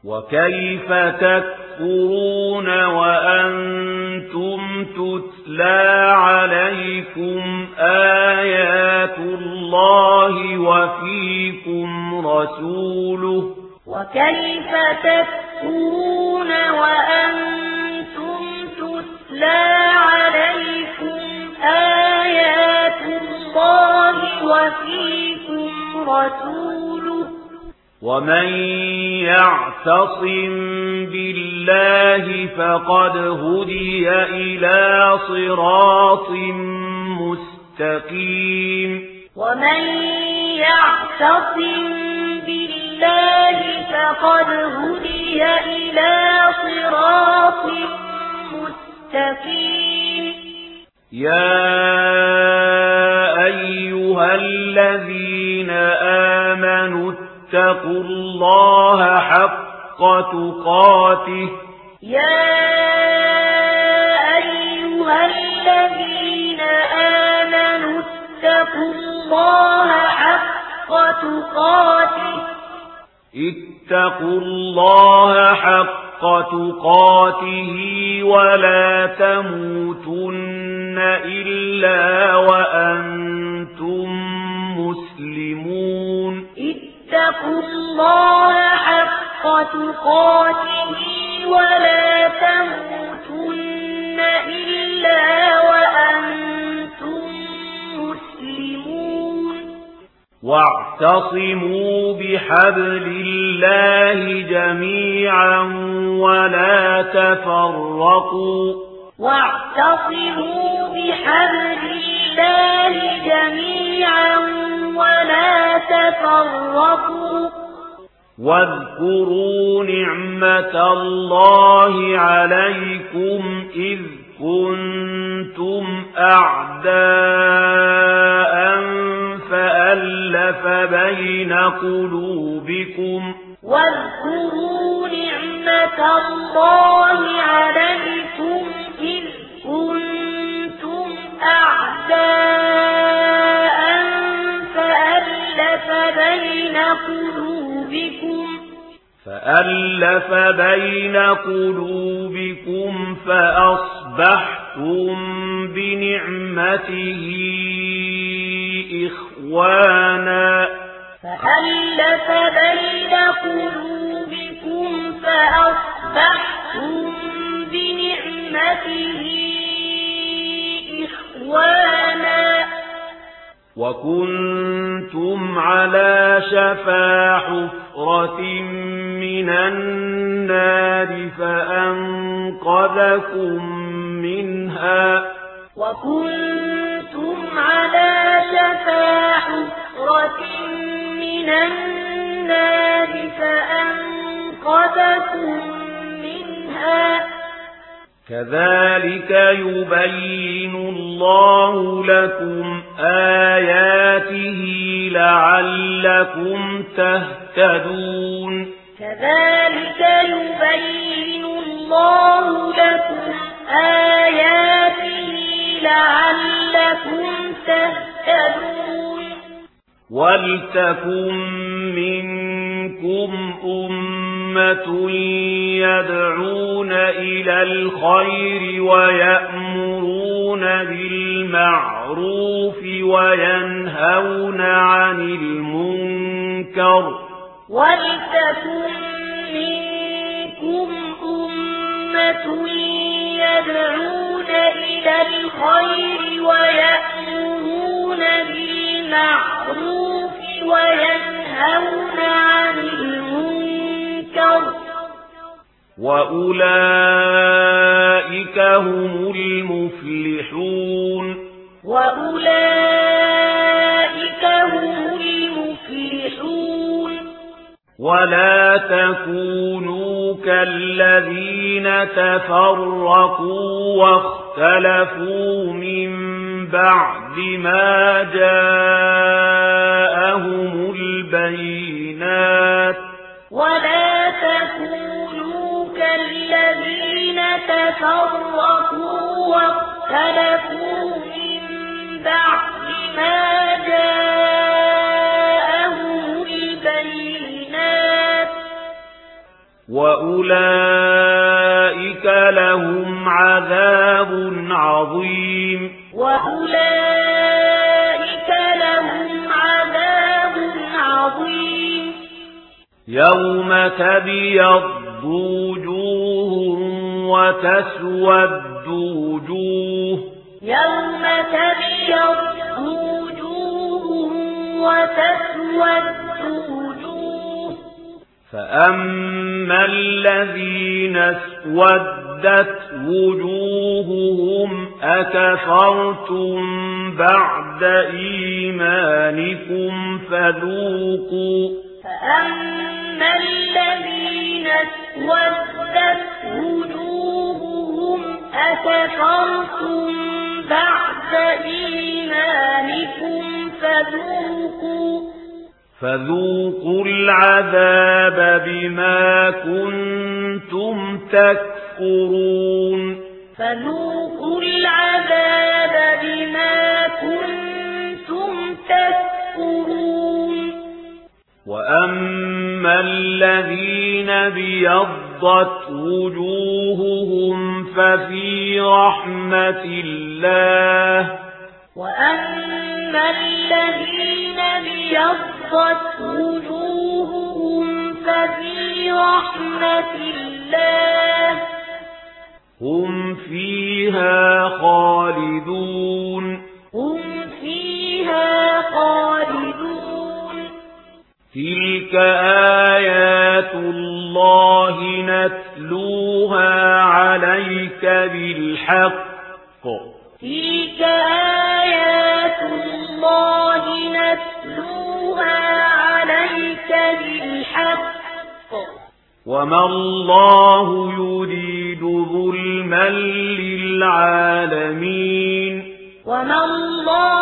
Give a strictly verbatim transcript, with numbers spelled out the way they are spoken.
وكيف تكفرون وأنتم تتلى عليكم آيات الله وفيكم رسوله وكيف تكفرون وأنتم تتلى عليكم آيات الله وفيكم رسوله ومن يعتصم بالله فقد هدي إلى صراط مستقيم ومن يعتصم بالله فقد هدي إلى صراط مستقيم يا أيها الذين آمنوا اتقوا الله حق تقاته يا أيها الذين آمنوا اتقوا الله حق تقاته اتقوا الله حق تقاته ولا تموتن إلا وأنتم مسلمون اتقوا الله حق تقاته ولا تموتن إلا وأنتم مسلمون واعتصموا بحبل الله جميعا ولا تفرقوا واعتصموا بحبل الله جميعا ولا تفرقوا واذكروا نعمة الله عليكم إذ كنتم أعداء فألف بين قلوبكم واذكروا نعمة الله عليكم إذ كنتم أعداء فألف بين قلوبكم فألف بين قلوبكم فأصبحتم بنعمته إخوانا فألف بين قلوبكم فأصبحتم بنعمته إخوانا وكنتم على شفا حفرة من النار فأنقذكم منها وكنتم على شفا حفرة من النار فأنقذكم منها كذلك يبين الله لكم آياته لعلكم تهتدون كذلك يبين الله لكم آياته لعلكم تهتدون ولتكن منكم أمة يدعون إلى الخير ويأمرون بالمعروف وينهون عن المنكر ولتكن منكم أمة يدعون إلى الخير ويأمرون بالمعروف وينهون عن المنكر وأولئك هم المفلحون وأولئك هم المفلحون ولا تكونوا كالذين تفرقوا واختلفوا من بعد ما جاءهم البينات ولا تكونوا كالذين تفرقوا واختلفوا من بعد ما جاءهم البينات وأولئك لهم عذاب عظيم وأولئك لهم عذاب عظيم يوم تبيض وجوه وتسود وجوه يوم تبيض وجوه وتسود وجوه فأما الذين اسودت وجوههم أكفرتم بعد إيمانكم فذوقوا فأما الذين اسودت وجوههم أكفرتم بعد إيمانكم فذوقوا فذوقوا العذاب بما كنتم تكفرون فذوقوا العذاب بما كنتم تكفرون وأما الذين بيضت وجوههم ففي رحمة الله وأما الذين بيضت وجوههم ففي رحمة الله هم فيها خالدون هم فيها خالدون تلك آيات الله نتلوها عليك بالحق تلك آيات الله نتلوها عليك بالحق وما الله يريد ظلما للعالمين وما الله